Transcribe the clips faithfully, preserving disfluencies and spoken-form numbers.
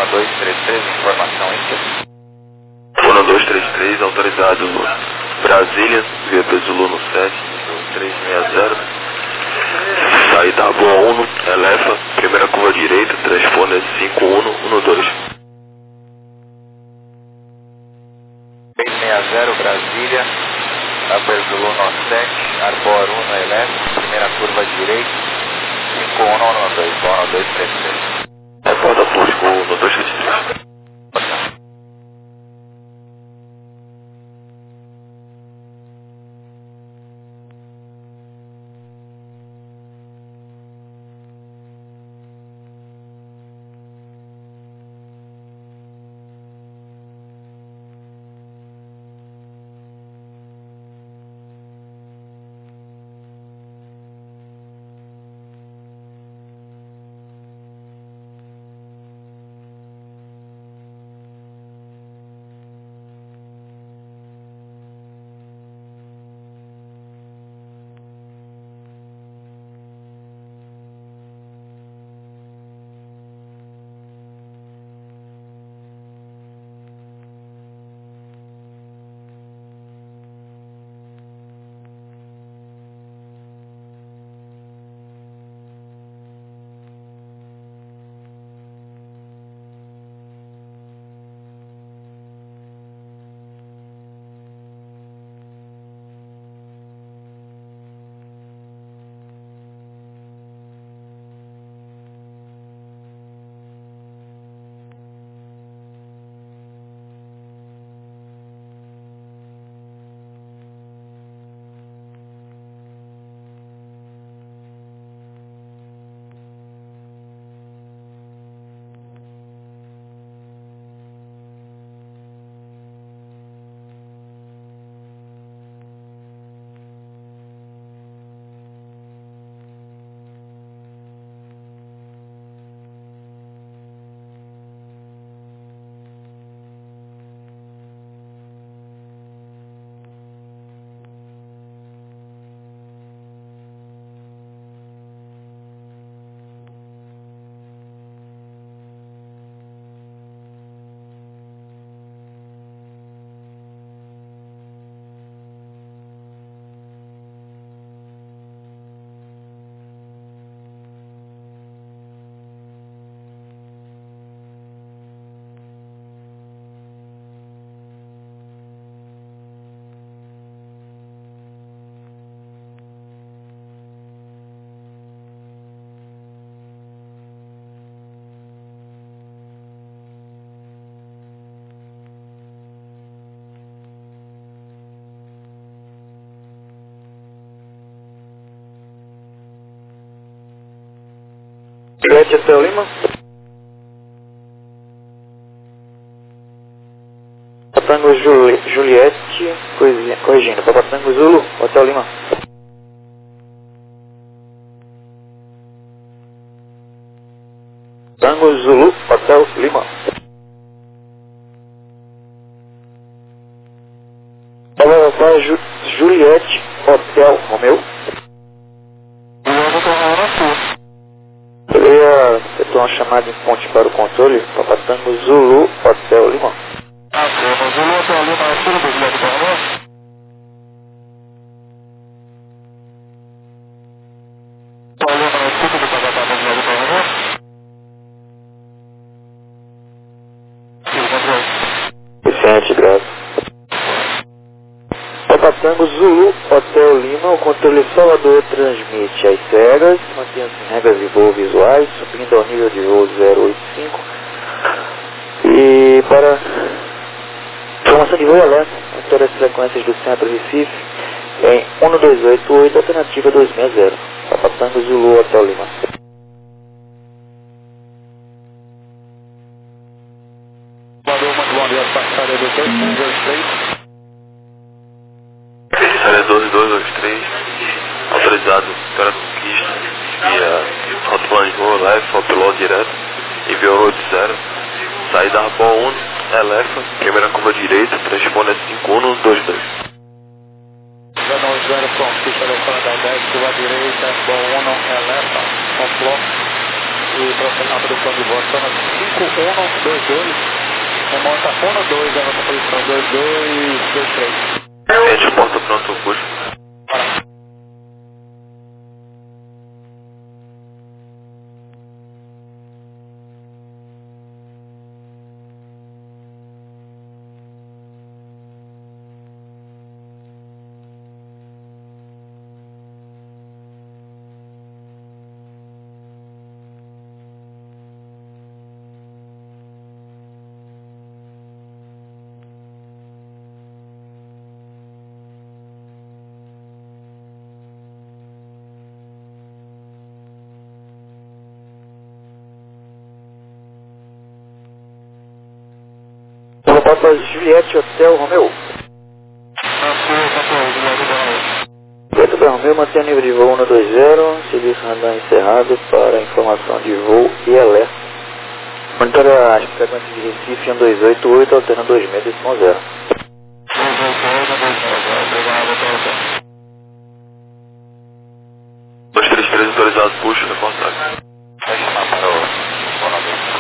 um dois três três, informação Inter. um dois três três, autorizado Brasília, via Zulu no sete, três seis zero. Saída Boa um, eleva, primeira curva direita, transponder cinco um um dois. três seis zero, Brasília, Upper Zulu no sete, Arbor um, eleva, primeira curva direita, cinco um um dois, um dois três três. Reporta Fusco um dois três três. Juliette Hotel Lima. Papatango Juli, Juliette, coisinha, corrigindo, Papatango Zulu, Hotel Lima. Tango Zulu, Hotel Lima. Papa Ju, Juliette, Hotel Romeu. Eu ia efetuar uma chamada em ponte para o controle, Papatango Zulu, Hotel Lima. Ah, Zulu, Hotel Lima, tudo bem, Juliette, por favor? Hotel Lima, tudo bem, Papatango Zulu, por favor? Sim, controle. Vicente, graças. Papatango Zulu, Hotel Lima, o controle Salvador transmite as cegas, mantém-se em regras de voo visuais, subindo ao nível de voo zero oito cinco. E para informação de voo alerta, todas as frequências do centro Recife em um dois oito oito, alternativa dois seis zero. Papatango Zulu, Hotel Lima. Valeu, muito bom dia, passada do dois um dois três. Área doze dois dois três, autorizado para conquista via Hotline Voo Live, Autopiloto direto, enviou oito zero, saída Arbor um, eleva, primeira curva direita, transponder cinco um dois dois. zero zero, conquista da Estrada dez, curva direita, Arbor um, eleva, complô. E próxima posição de volta na cinco um dois dois. Remonta um dois, a nossa posição dois dois dois três. Rede porta pronto, puxa. Papa Juliette Hotel Romeu. Juliette Hotel Romeu mantém o nível de voo um dois zero, serviço radar encerrado para informação de voo e alerta. Monitora as frequências de Recife um dois oito oito, alterna dois seis, decimal zero. dois três três autorizado, puxa, contato. Vai chamar para o Bonavista.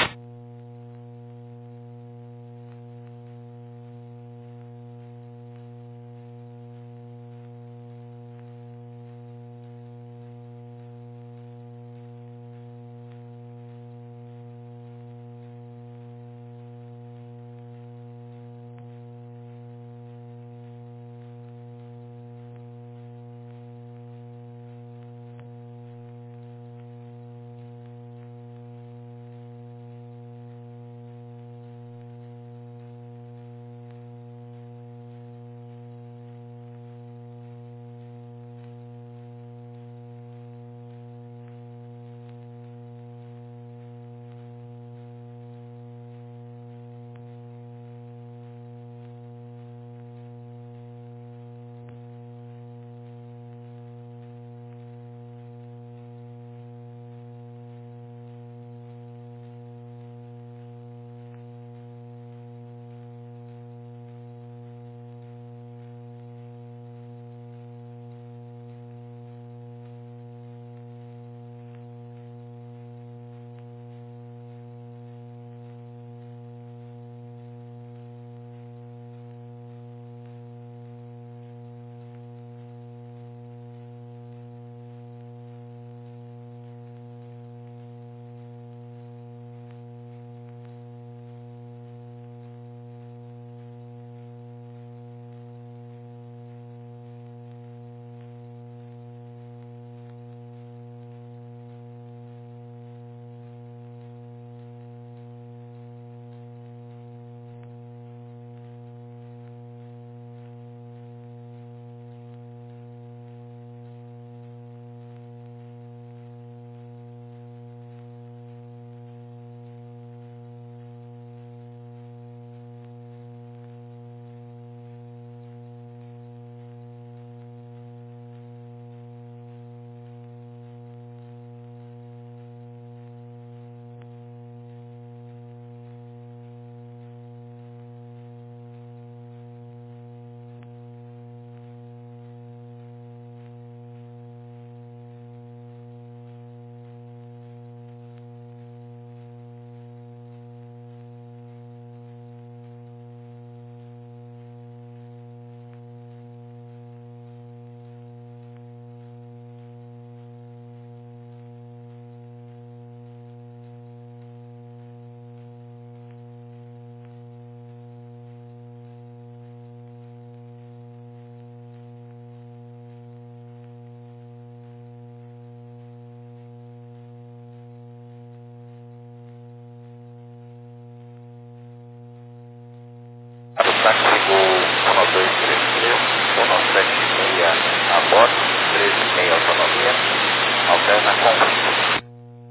Táxi um dois três três, um sete seis a bordo, treze e meia autonomia, alterna com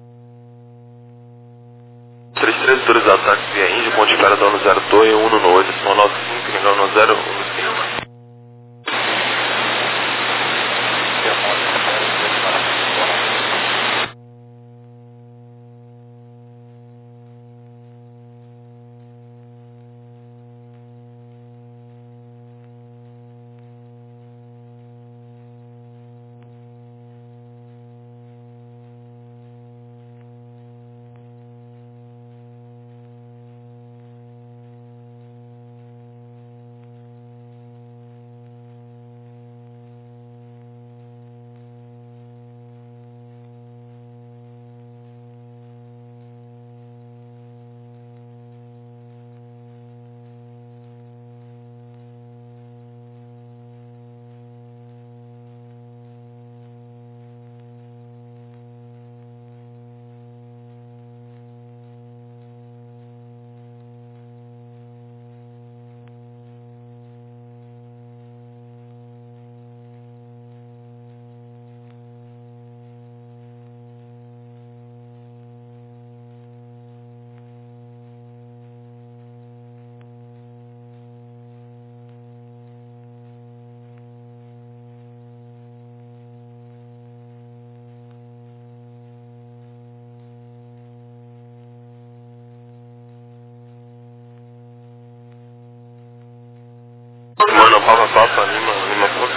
três três autorizado, táxi via Índia, ponte para dono zero dois e um no oito, decimal nove cinco, engano zero um cinco. Papa Papa, Lima, Lima Fox.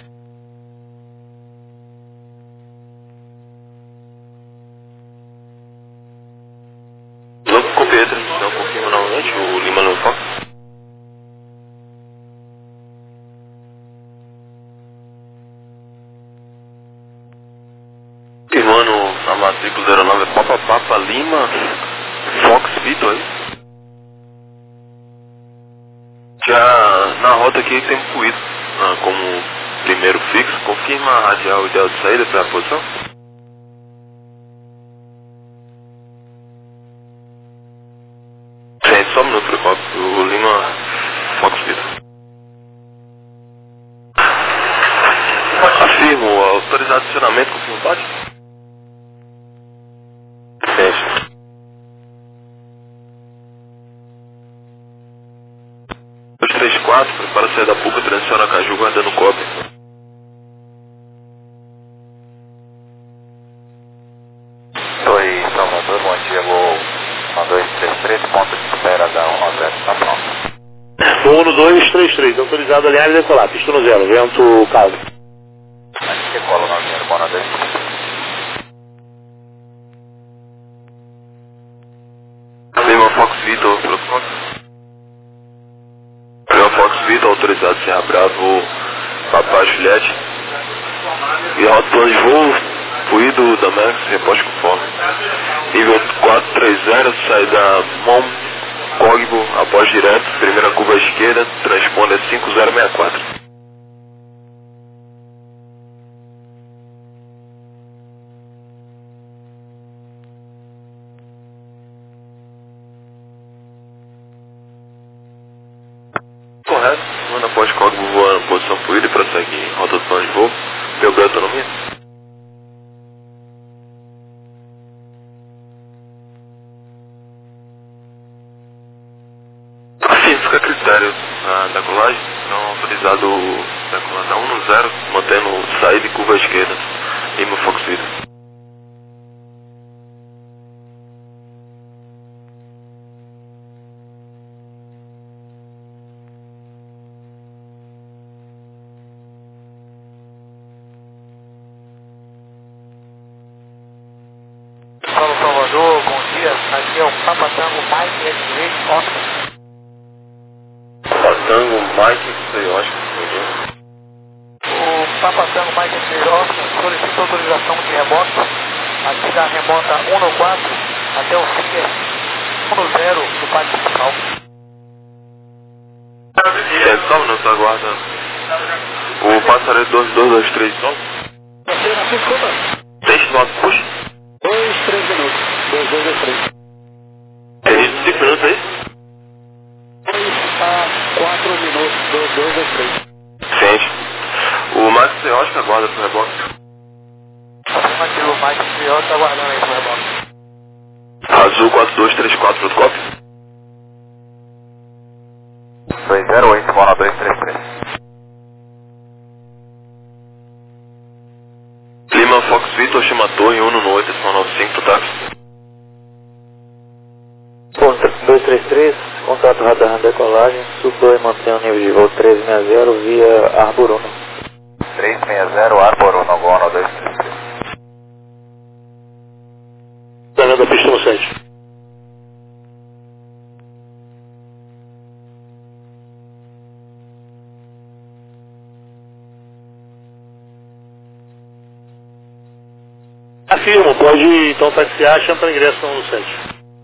Não copiei a transmissão, confirma novamente o Lima Lima Fox. Confirmando a matrícula zero nove, Papa Papa Lima Fox Vitor aí. Já na rota aqui tem fluido ah, como primeiro fixo, confirma a radial ideal de saída para a posição. Sim, só um minuto para o Lima Fox Vitor. Afirmo, autorizado acionamento, confirma o bate? Sim. dois três quatro, prepara a saída da Puca, transiciona a Caju, guardando cópia. Oi, Salvador, bom dia, vou um dois três três, ponto de espera da um zero, tá pronto. um dois três três, autorizado alinhar e decolar, pista no zero, vento calmo. Aqui decola no zero, bom dois três três. Lima Fox Vitor, protocolo. Lima Fox Vitor, autorizado Serra Bravo, Papai Juliette. E rota plano de voo, fluido da Max, reposte conforme. Nível quatro três zero, saída Mom, Cogbo, após direto, primeira curva à esquerda, transponder cinco zero seis quatro. Correto, manda após Cogbo voando, posição fluida para seguir rota do plano de voo, deu bem autonomia. Assim, fica a critério ah, da colagem, então autorizado da colagem um no zero, mantendo saída e curva à esquerda, Lima Fox Vitor. Fala Salvador, bom dia. Aqui é o Papa Tango Mike X-Ray Oscar. Tango, Mike, sei, eu acho que foi eu. O Papa Tango Mike X-Ray Oscar solicita autorização de remota aqui da remota um no quatro até o Fier um no zero do pátio principal. É, só um minuto, aguarda. O passareiro dois dois dois três, só. seis nove, puxa. dois, três minutos. dois, dois, dois, três. Tem cinco minutos aí? dois a quatro minutos. dois, dois, dois, três. Sente. O Max C Oscar aguarda pro reboque. Afirmativo, o Mike X-Ray Oscar aguardando aí pro reboque. Azul quatro dois três quatro, protocolo. dois zero oito, bom dois três três. Lima Fox Vitor, chama torre um no oito, são nove cinco pro táxi. dois três três, contato radar decolagem, suploi mantém o nível de voo trezentos e sessenta via Arboruno. trezentos e sessenta, Arboruno, bom dois três três. Saída da pista no sete. Afirmo, pode então taxiar, chama para ingresso no sete.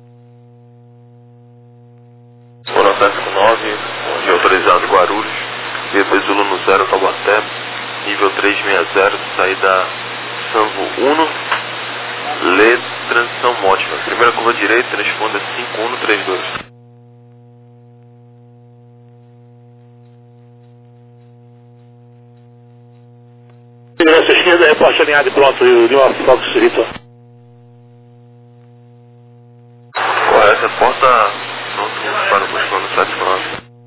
Foram Atlético nove, onde autorizado Guarulhos, via Zulu no zero, Taubaté, nível trezentos e sessenta, saída Sanvo um, Lê, transição mótima. Primeira curva direita, responda cinco um três dois. Ingresso esquerda, reporte alinhado e pronto, e o Lima Fox Vitor. Correto, porta pronto para o buscando no sete nove.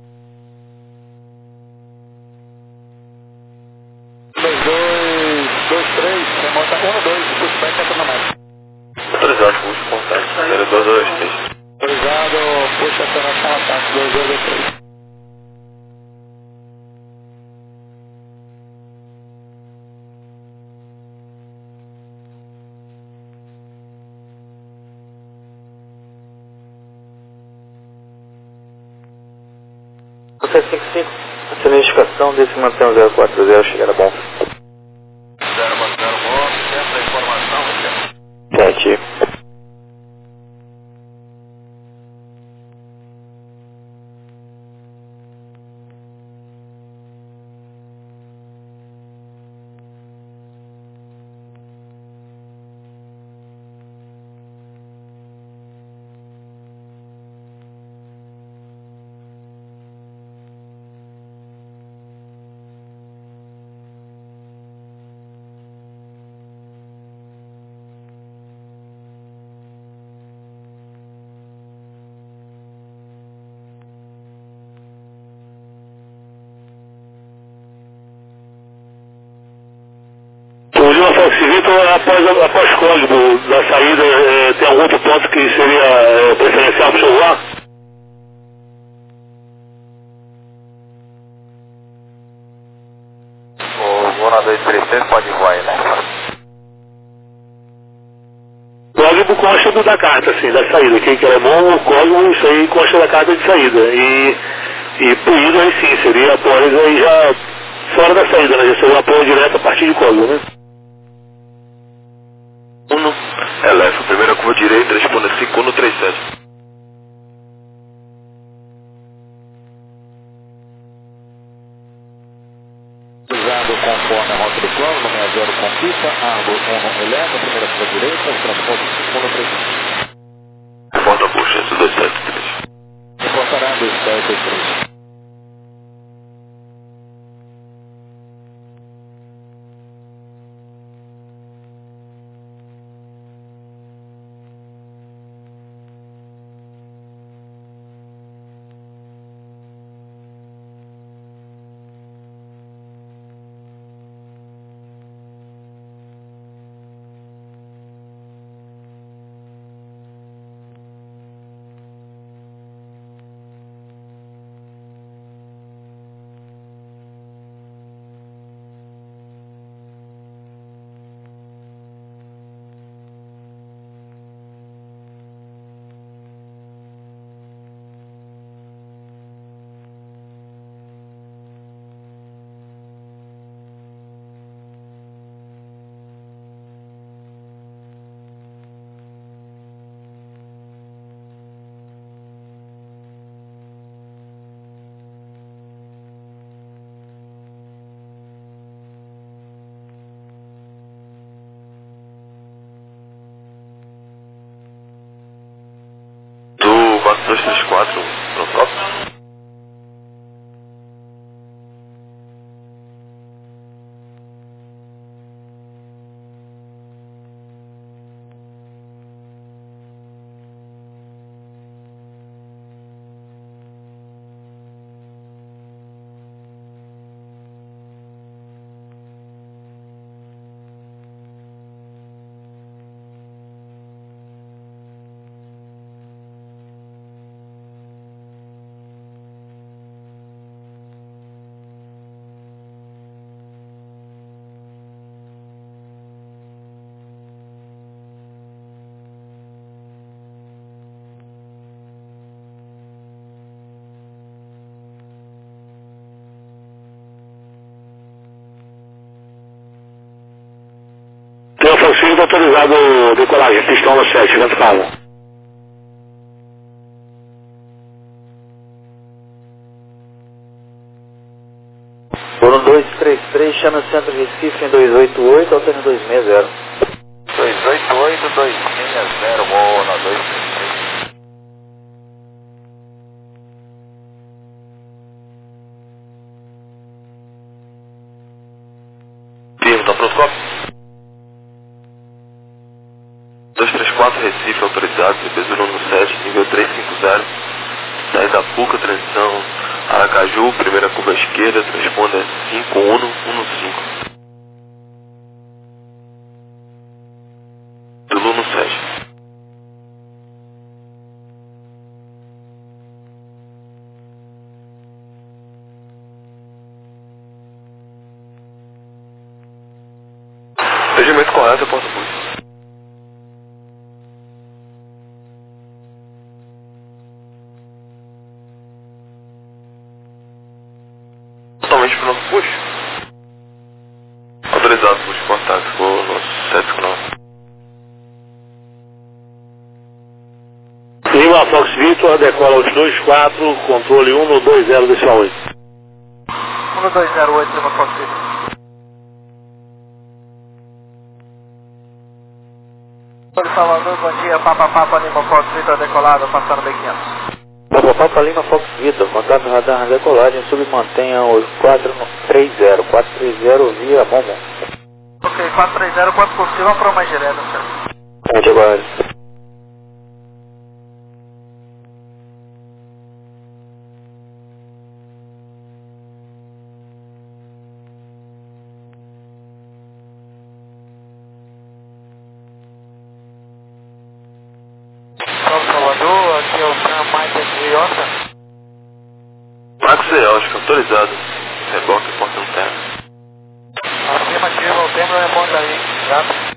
dois, dois, dois, três, remota um, dois, pushback autonomado. Autorizado, puxa contato, zero dois dois três. Autorizado, puxa acionação ataque, dois, dois, dois, três. sete cinco cinco, essa identificação desse mantém o zero quatro zero, chegada bom. zero quatro zero, bom, centro da informação, você. sete. O Lima Fox Vitor, após, após código da saída, é, tem algum outro ponto que seria é, preferencial para o seu voar? O Zona dois três três pode voar aí, né? Código consta do da carta, assim, da saída. Quem quer é bom, o código, isso aí consta da carta de saída. E, e por isso aí sim, seria após aí já fora da saída, né? Já seria um apoio direto a partir de código, né? um, eleva, primeira curva direita, responda cinco um três sete. Usado conforme a rota do plano, nome é zero Conquista, Argo um eleva, primeira curva direita, transporte cinco um três sete. Reporta puxa, dois sete três. Reportará dois sete três. quatro dois três quatro, pronto. Tem o Francisco autorizado decolagem, pistola sete, vento calmo. Foram dois três três, chama Centro Recife em dois oito oito, alterno dois seis zero. dois oito oito, dois seis zero, vou na dois três três. Firme, tá pronto, copo? dois três quatro, Recife, autorizado, C P zero um sete, nível trezentos e cinquenta, saída Puca, transição Aracaju, primeira curva esquerda, transponder cinco um um cinco. Zulu no sete. Regimento correto, porta pública. pode pro novo push? Autorizado, push contato com o nosso sete cinco nove. Lima Fox Victor, decola os dois quatro, controle um dois zero decimal oito. um dois zero oito, Lima Fox Victor. Salvador, bom dia, Papa Papa Lima Fox Victor decolado, passando B quinhentos. Papa Papa Lima Fox Victor, contato radar decolagem, submantenha os quatro três zero, quatro três zero via Momo. Ok, quatro três zero, quanto possível, para mais direto, senhor. Pode agora. Salvador, aqui é o Sam Michael de Iota. Marcos Eótico, autorizado. Reboque, porta interna. Afirmativa, o tempo é bom daí, tá?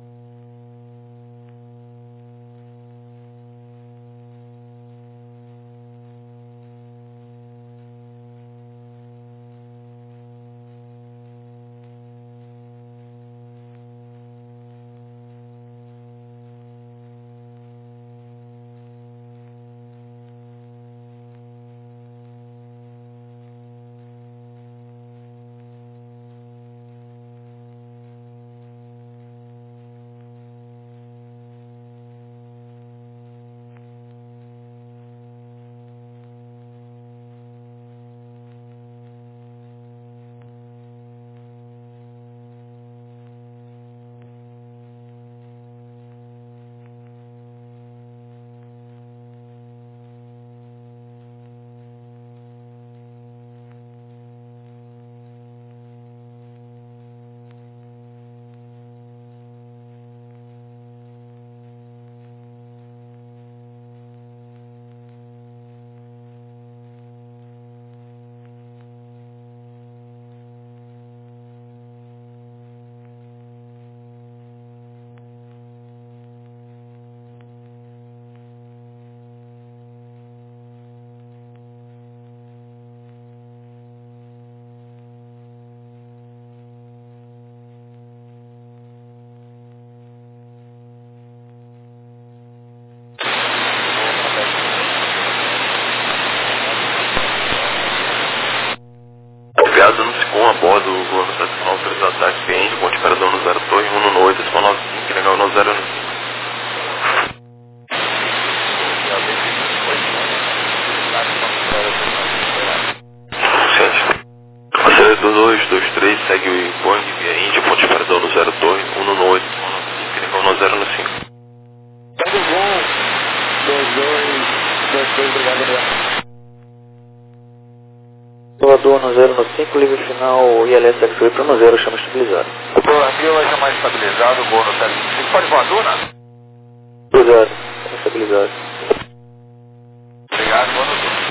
Dando-se com a bordo, o voando sete cinco nove, autorizado ataque cliente, ponte para dono zero dois, um no oito, decimal nove cinco, legal no zero cinco. Acelerador dois dois três, segue o Boeing via Índia, ponte para dono zero dois, um no oito, decimal nove cinco, legal no zero cinco. Tudo bom? dois dois, dois dois, obrigado, obrigado. Salvador no zero cinco, livre final I L S X oito no zero, chama estabilizado. Boa, aqui hoje é mais estabilizado, boa no sete cinco. Pode voar, Duna? Obrigado, estabilizado. Obrigado, boa no Duna.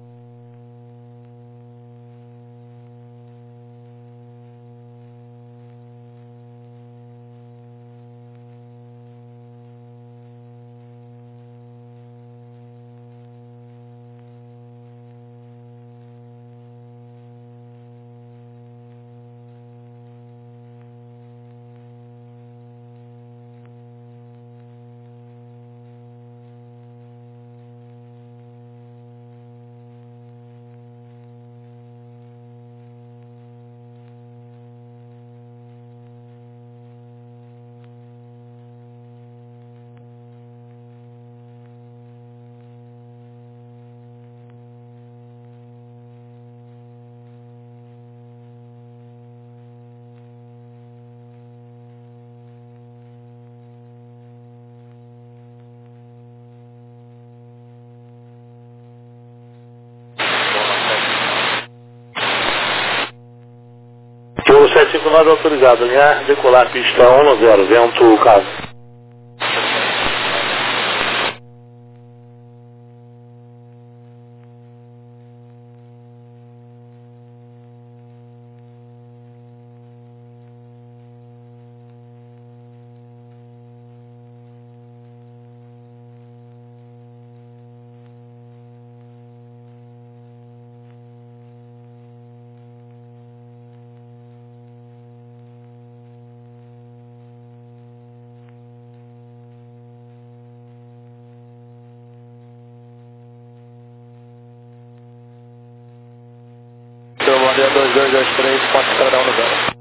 Voo sete cinco nove autorizado, alinhar, decolar pista um zero, vento caso. dia dois dois dois três, ponto cada um no zero.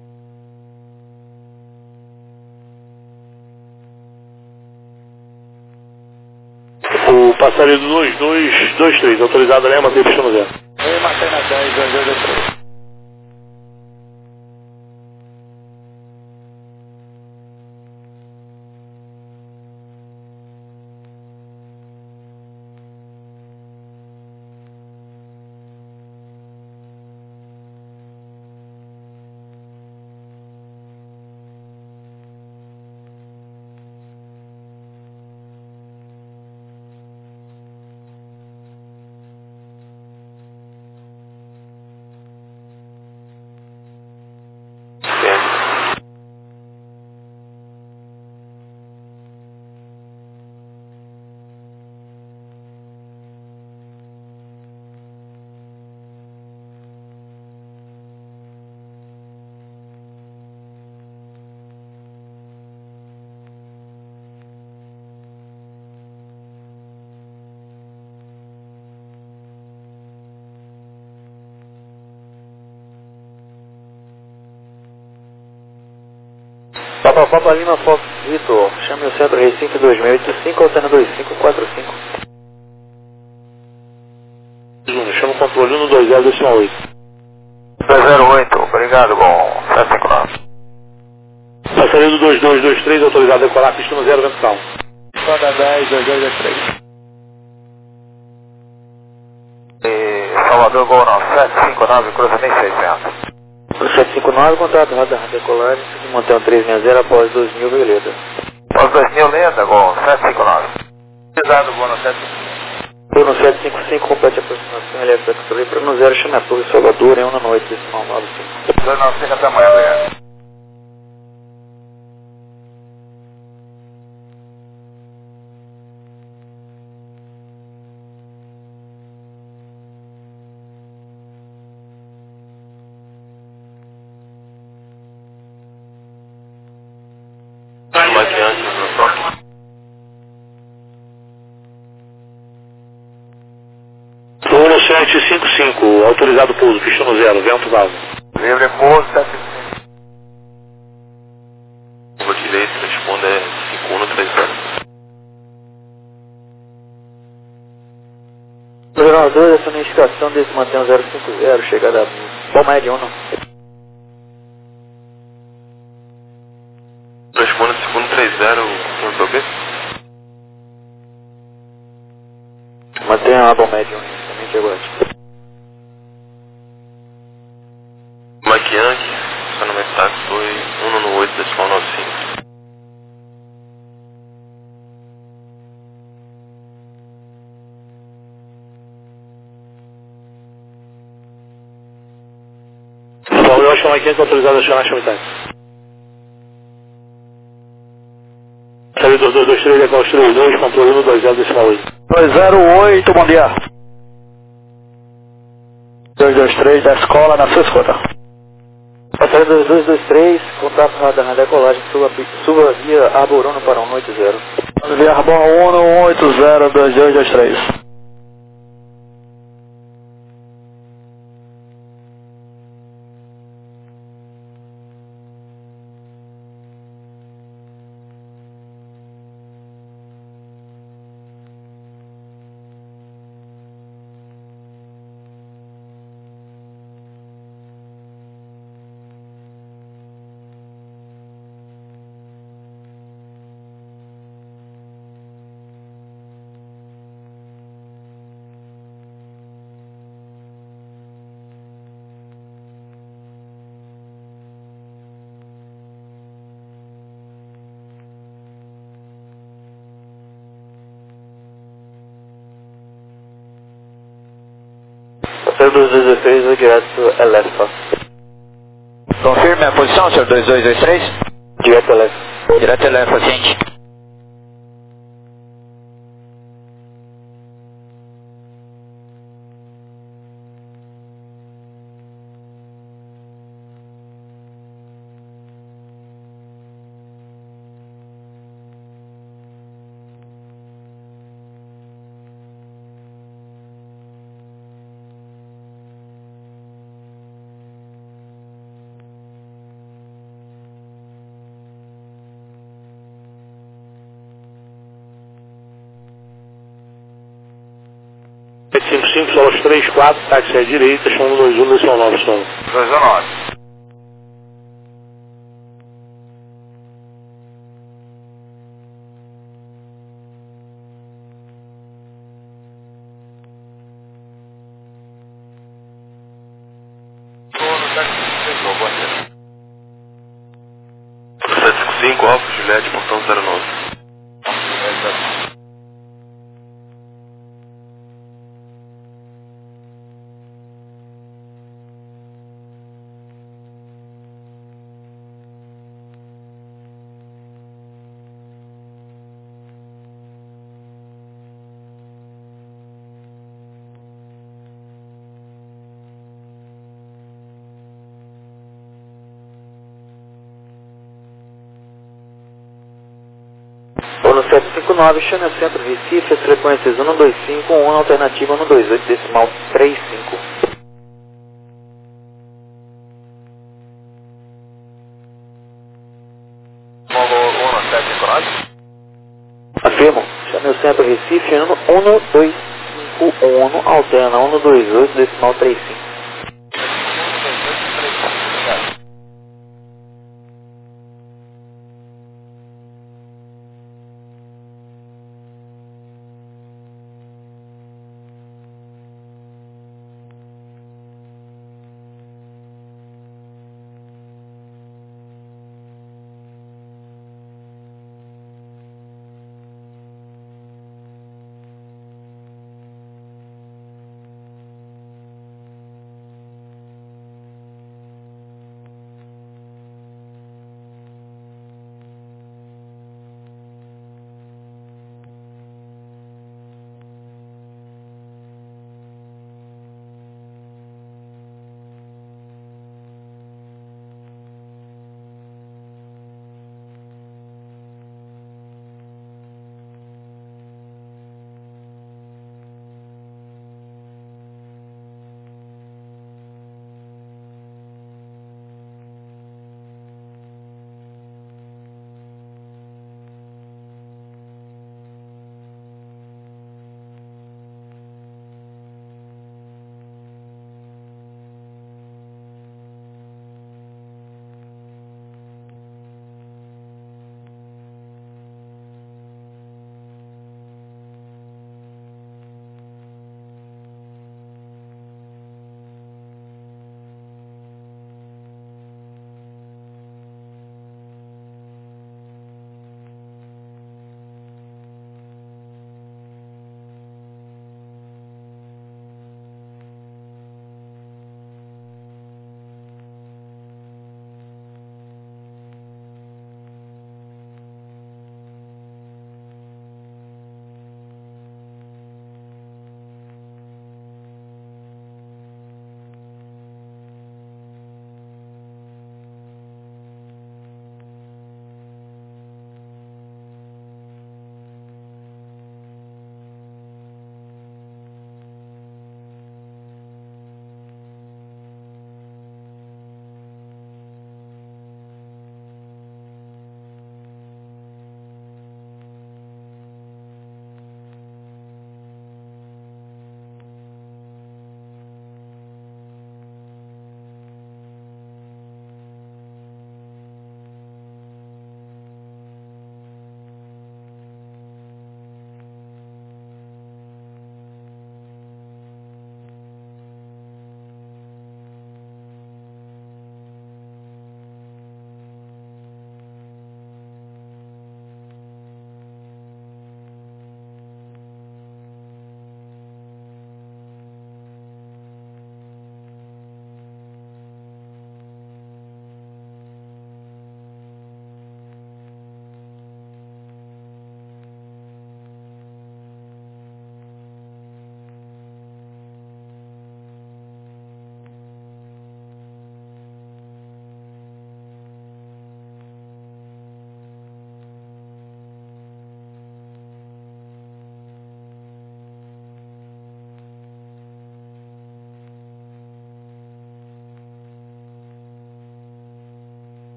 O passageiro do dois dois dois três, autorizado, né? Mantém pista no zero. Oi, mantém na dez, dois dois dois três. Papa Papa Lima Fox Vitor, chame o centro Recife dois mil e oitenta e cinco, altena dois cinco quatro cinco. Chama o controle um dois zero decimal oito. dois zero oito, obrigado, bom, sete cinco nove. Passageiro do dois dois dois três, autorizado a decolar, pista no zero, vento calmo. Sonda dez, dois dois dois três. E Salvador, Gol não, sete cinco nove, cruzamento seiscentos. sete cinco nove, contato, roda, decolagem, mantém o trezentos e sessenta após dois mil, beleza. Após dois mil, lenda, Gol, sete cinco nove. Pesado, Gol no sete cinco cinco. Bruno sete cinco cinco, complete a aproximação, L F Factory, para no zero, chame a torre Salvador, em uma noite, decimal nove cinco. dois nove cinco, até amanhã, obrigado. Maquiante no toque. um sete cinco cinco, autorizado pouso, pista no zero, vento vago. Livre, pouso, sete cinco cinco. Curva direita, responda é cinco um três zero. Governador, essa unificação desse mantém o zero cinco zero, chegada a Palmaria um. Responda cinco um três zero, quanto B? Mantém a Palmaria um, também chegou aqui. Mike Yankee, seu nome é táxi, foi um no oito decimal nove cinco. Bom, eu acho que o Mike Yankee autorizado a chamar a chamitária. Sabe dois dois dois três, é com três dois, controle um dois zero decimal oito. dois zero oito, bom dia. dois dois três da escola, na sua escuta. Passageiro dois dois dois três, contato radar na decolagem, suba, suba via Arboruno para um oito zero. Via Arbon um, um oito zero, dois dois dois três. Passageiro dois dois dois três, vou direto L F. Confirme a posição, senhor dois dois dois três. Direto L F. Direto L F, paciente. sete cinco cinco, solos três, quatro, táxi à direita, chão um dois um, decisão nove, solo. dois um nove. sete cinco cinco, Alfa Juliette, portão zero nove. Ou no sete cinco nove, Channel Centro, Recife, as frequências um dois cinco, um, alternativa um dois oito, decimal trinta e cinco. um sete cinco nove. Afirmo, Channel Centro, Recife, um dois cinco, um, alterna um dois oito, decimal trinta e cinco.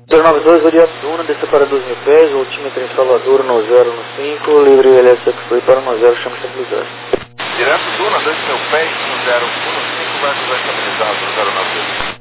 zero nove dois, orienta Duna, desça para dois mil pés, altímetro em Salvador, no zero no cinco, livre L S X foi para no zero, chama estabilizado. Direto Duna, dois mil pés, no zero um cinco, vai ajudar estabilizado no zero nove dois.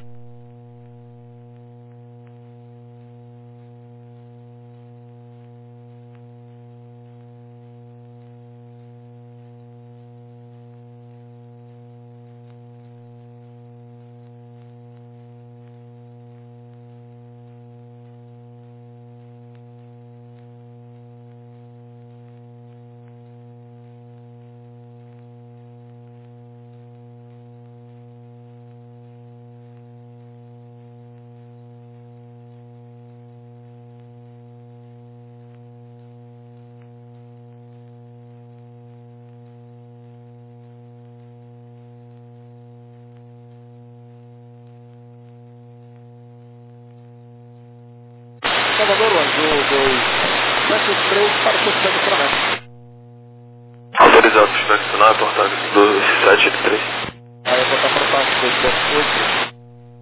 Salvador, azul dois sete três para o seu posicionamento. Autorizado, flexionar, portagem dois sete três. Aí eu vou botar para o passo dois sete oito.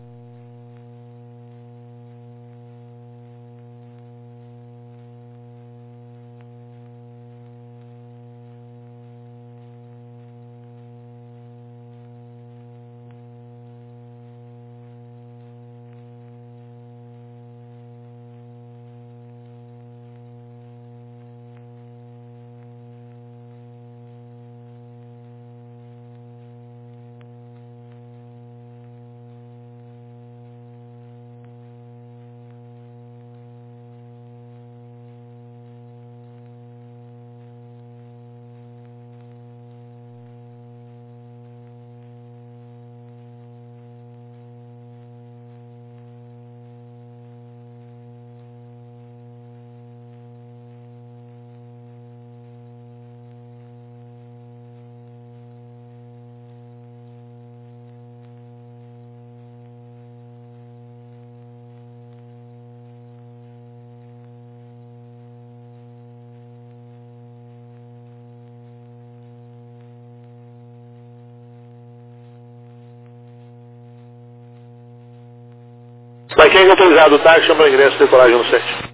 Mas quem é autorizado, tá? Chama o ingresso de decolagem no sete.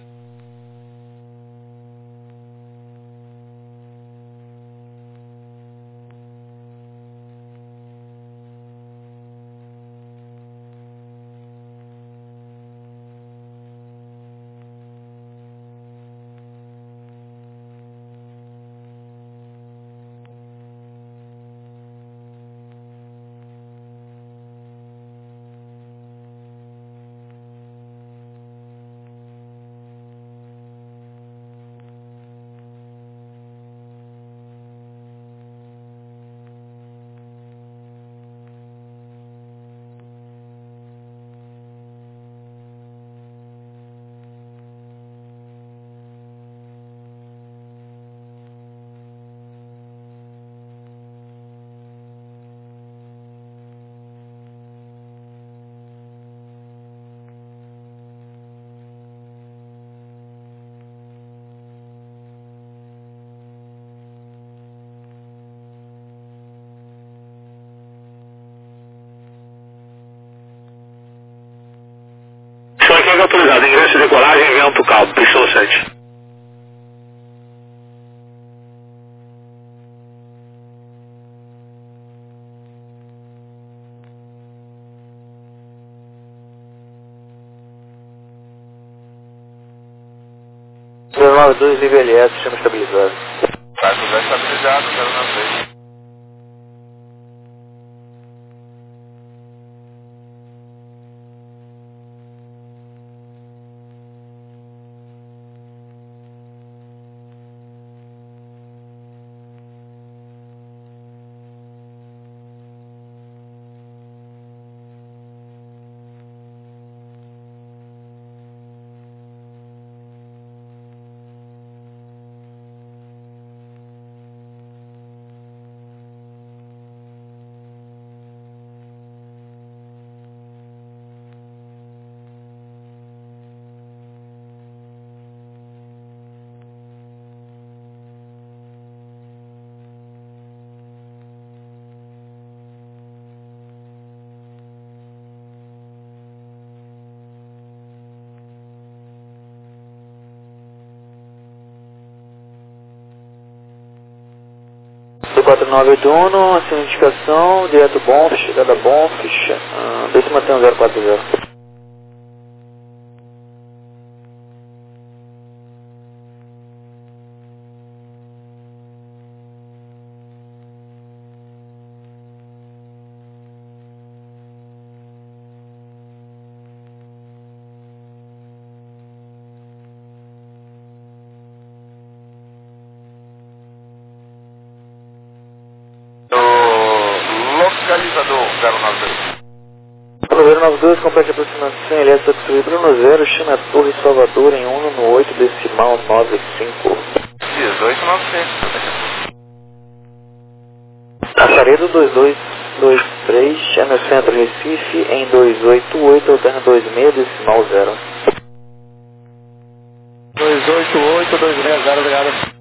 Chama quem é autorizado, ingresso de decolagem, vento calmo, pistão sete. zero nove dois, livre L S, chama estabilizado. Vai ajudar estabilizado, zero nove dois. quatro nove oito um, sem indicação, direto Bonfis, chegada Bonfis, uh, vê se mantém um zero quatro zero. Localizador zero nove dois. zero nove dois, complete aproximação elétrica destruída Bruno zero, chama a Torre Salvador em um no oito decimal nove cinco. dezoito mil e novecentos. Açaredo dois dois dois três, chama o centro Recife em dois oito oito, alterna dois seis decimal zero. dois oito oito dois seis zero, obrigado.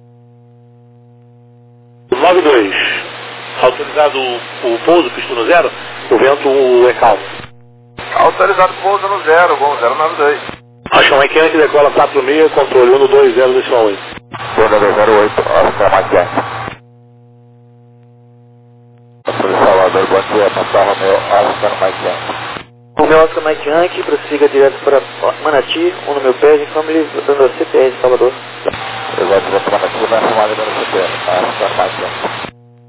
nove dois. Autorizado o, o pouso, pista no zero, o vento é calmo. Autorizado pouso no zero, bom, zero nove dois. Acha uma que decola quatro seis, controle um dois zero decimal oito. zero oito, Oscar Mike. Salvador, bom dia, Natal Romeo, Oscar Mike. O meu Oscar Mike Yankee prossiga direto para Manati, um no meu pé, informe dando a C P R de Salvador. Eu vou direto para Manati, vai arrumar dando a C P R, Oscar Mike.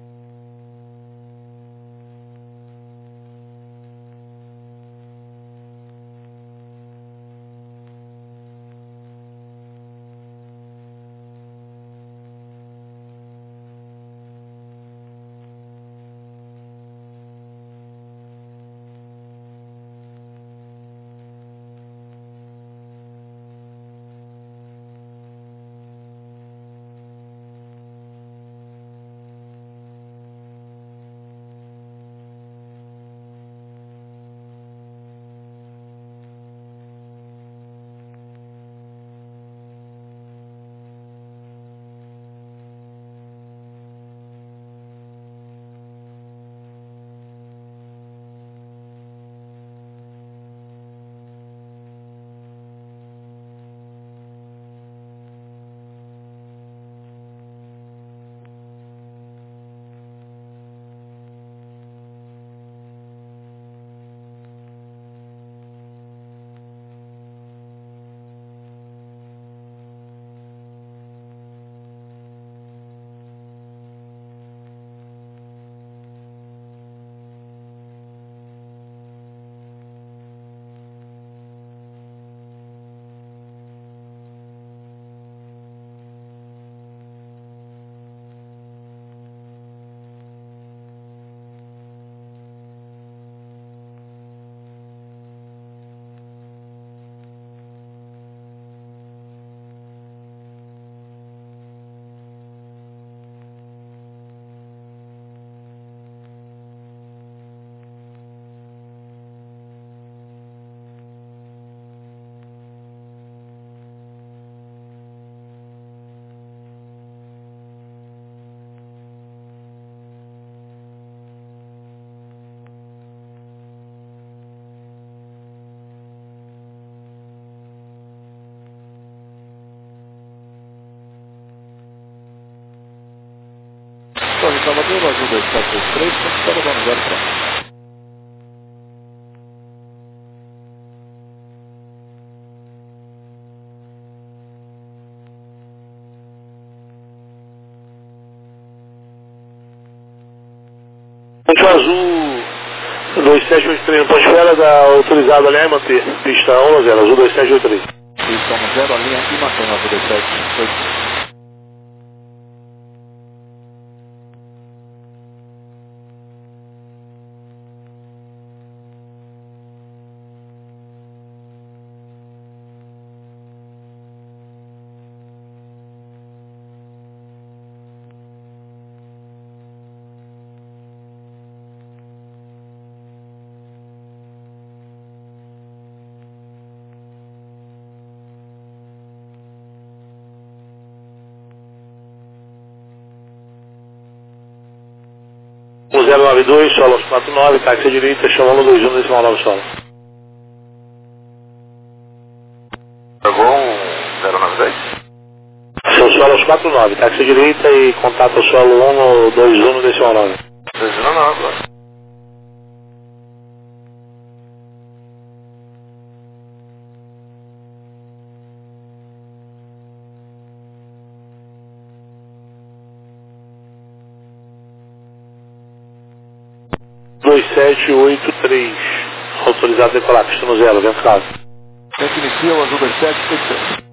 Torre Salvador, Brasil dois sete dois três, para o zero para. Ponte Azul dois sete oito três, ponte fera da autorizada ali, manter pista um zero, Azul dois sete oito três. Pista um zero, a linha e mantém Azul dois sete oito três. um zero nove dois, solo quatro nove, táxi à direita, chamando dois um decimal nove solo. Tá bom, zero nove dois? São solo aos quatro nove, táxi direita e contato solo um dois um decimal nove. dois um nove agora. dois sete oito três, autorizado a decolar, pista no zero, vento claro. Vento inicia o azul dois sete oito três.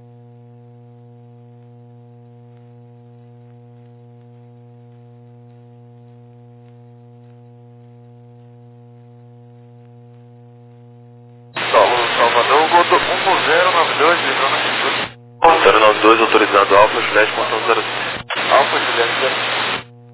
Salvador, Godo um zero nove dois, livrou na cintura. zero nove dois, autorizado Alfa, Juliette, contação zero cinco. Alfa, Juliette, zero cinco.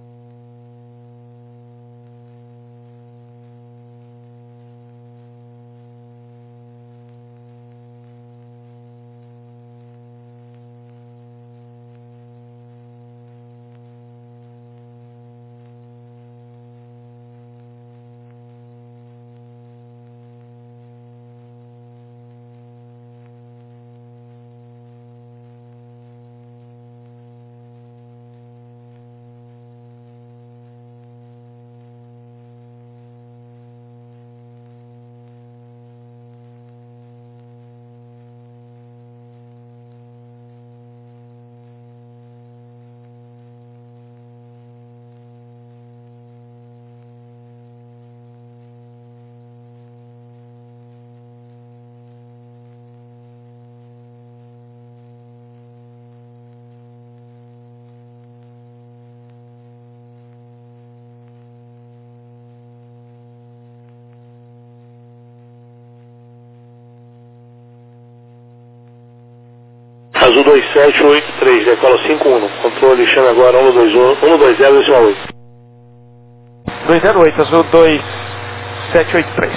Azul dois sete oito três, decola cinco um, controle, chama agora um dois um, um dois zero decimal oito. dois zero oito, azul dois sete oito três.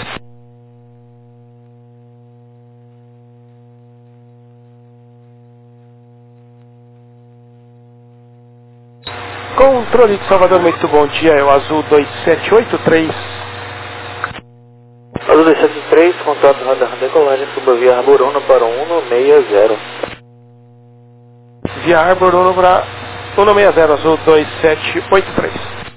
Controle de Salvador, muito bom dia, é o azul dois sete oito três. Azul dois sete três, contato radar decolagem, suba via Arbor Uno para um seis zero. Via Arbor Uno para um seis zero, azul dois sete oito três.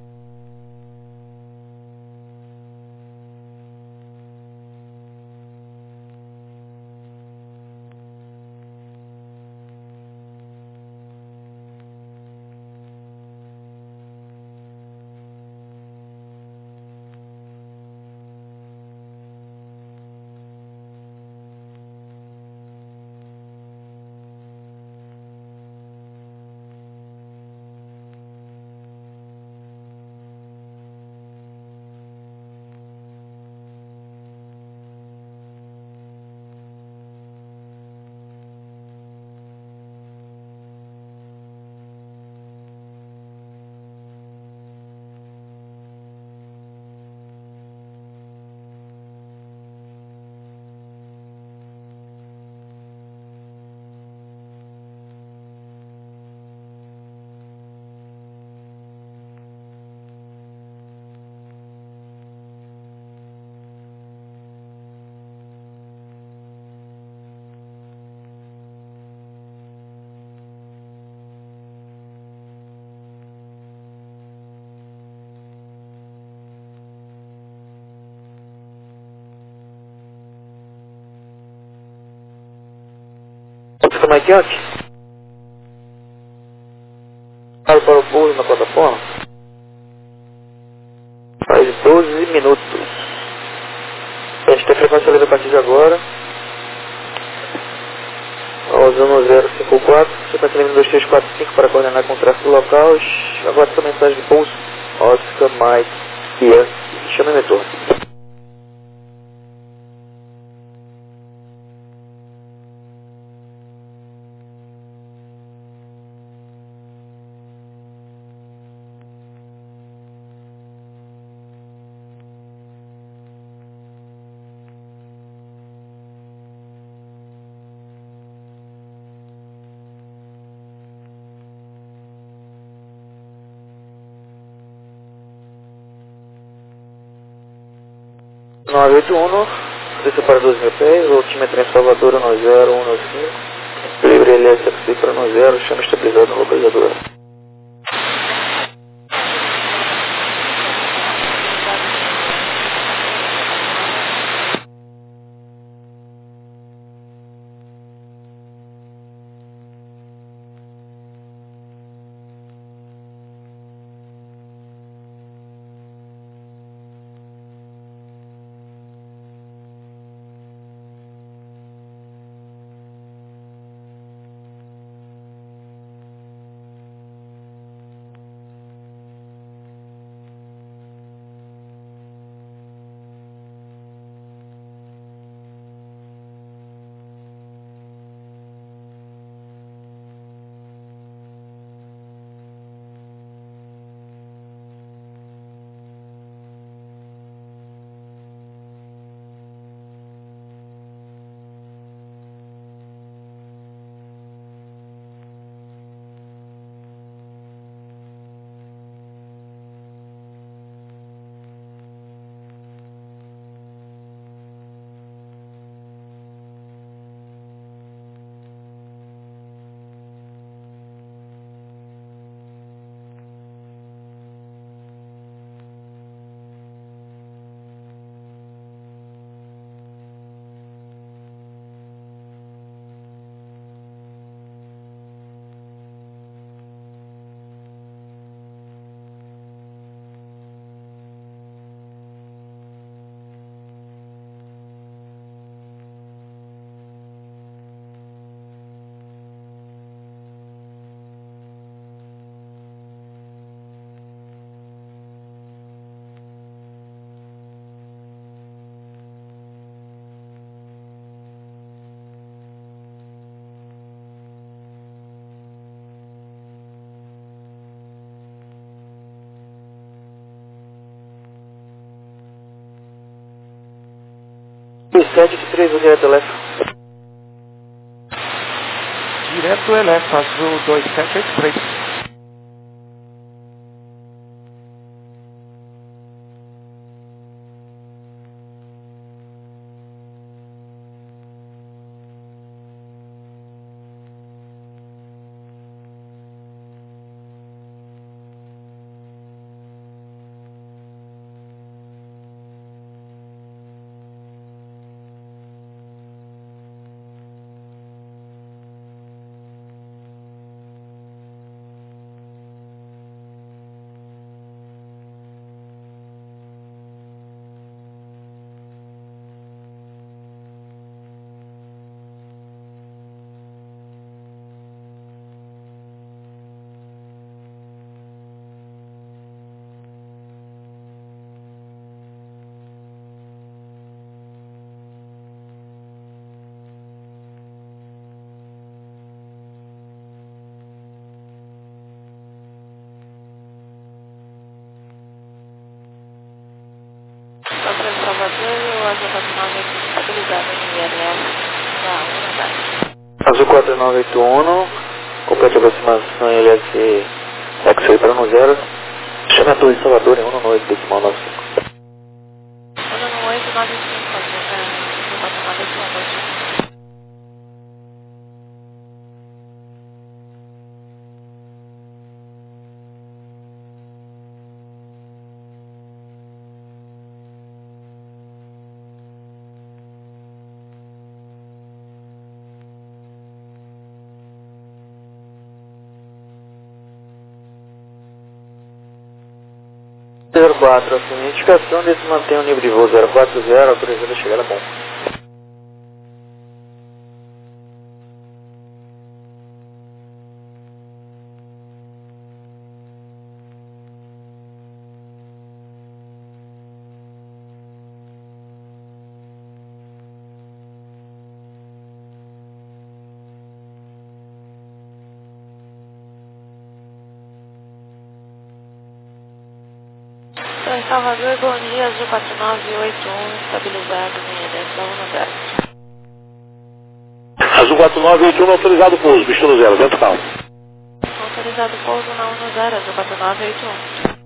Como é que antes? Para o pouso na plataforma? Faz doze minutos. A gente tem frequência livre a partir de agora. um zero cinco quatro, frequência livre dois três quatro cinco para coordenar com o tráfego local. Agora essa mensagem de pouso. Oscar, Mike, Ian, chama e retorno. nove oito um, desce para dois mil pés, altímetro em Salvador um zero um cinco. Livre L S X I para no zero, chama estabilizado no localizador. sete três, o direto L F. Direto L F, azul dois sete oito três. Azul quatro nove oito um, complete aproximação L S X I para no zero, chama a Torre Salvador em um nove oito decimal nove cinco. um nove oito nove cinco, Azul quatro nove oito um. zero quatro, assim, indicação desse mantém o nível de voo zero quatro zero, autorizando a chegada bom. Em Salvador, bom dia, Azul quatro nove oito um, estabilizado em L S um zero. Azul quatro nove oito um, autorizado pouso, bicho no zero, dentro do carro. Autorizado pouso na um zero, Azul quatro nove oito um.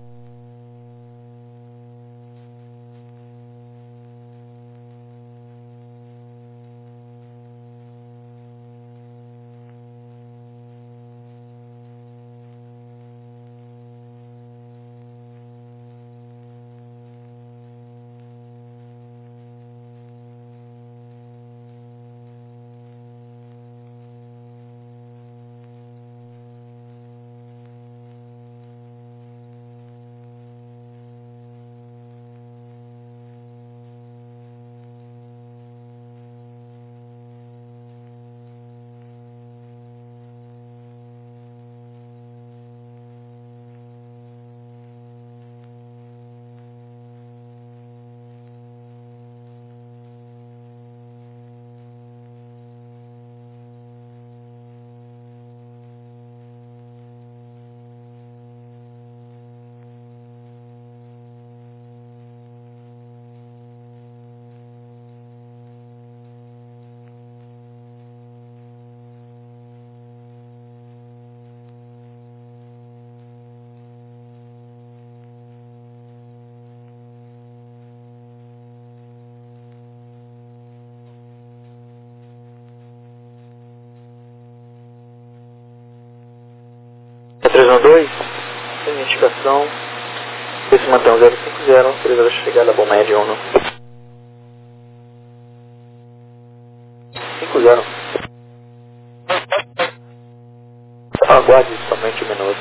três um dois, sem identificação, esse mantém zero cinco zero, autoriza a chegada, bom médio um. cinco zero. Aguarde somente um minuto.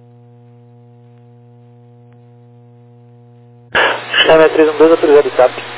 Chama três um dois, autorizado o S A P.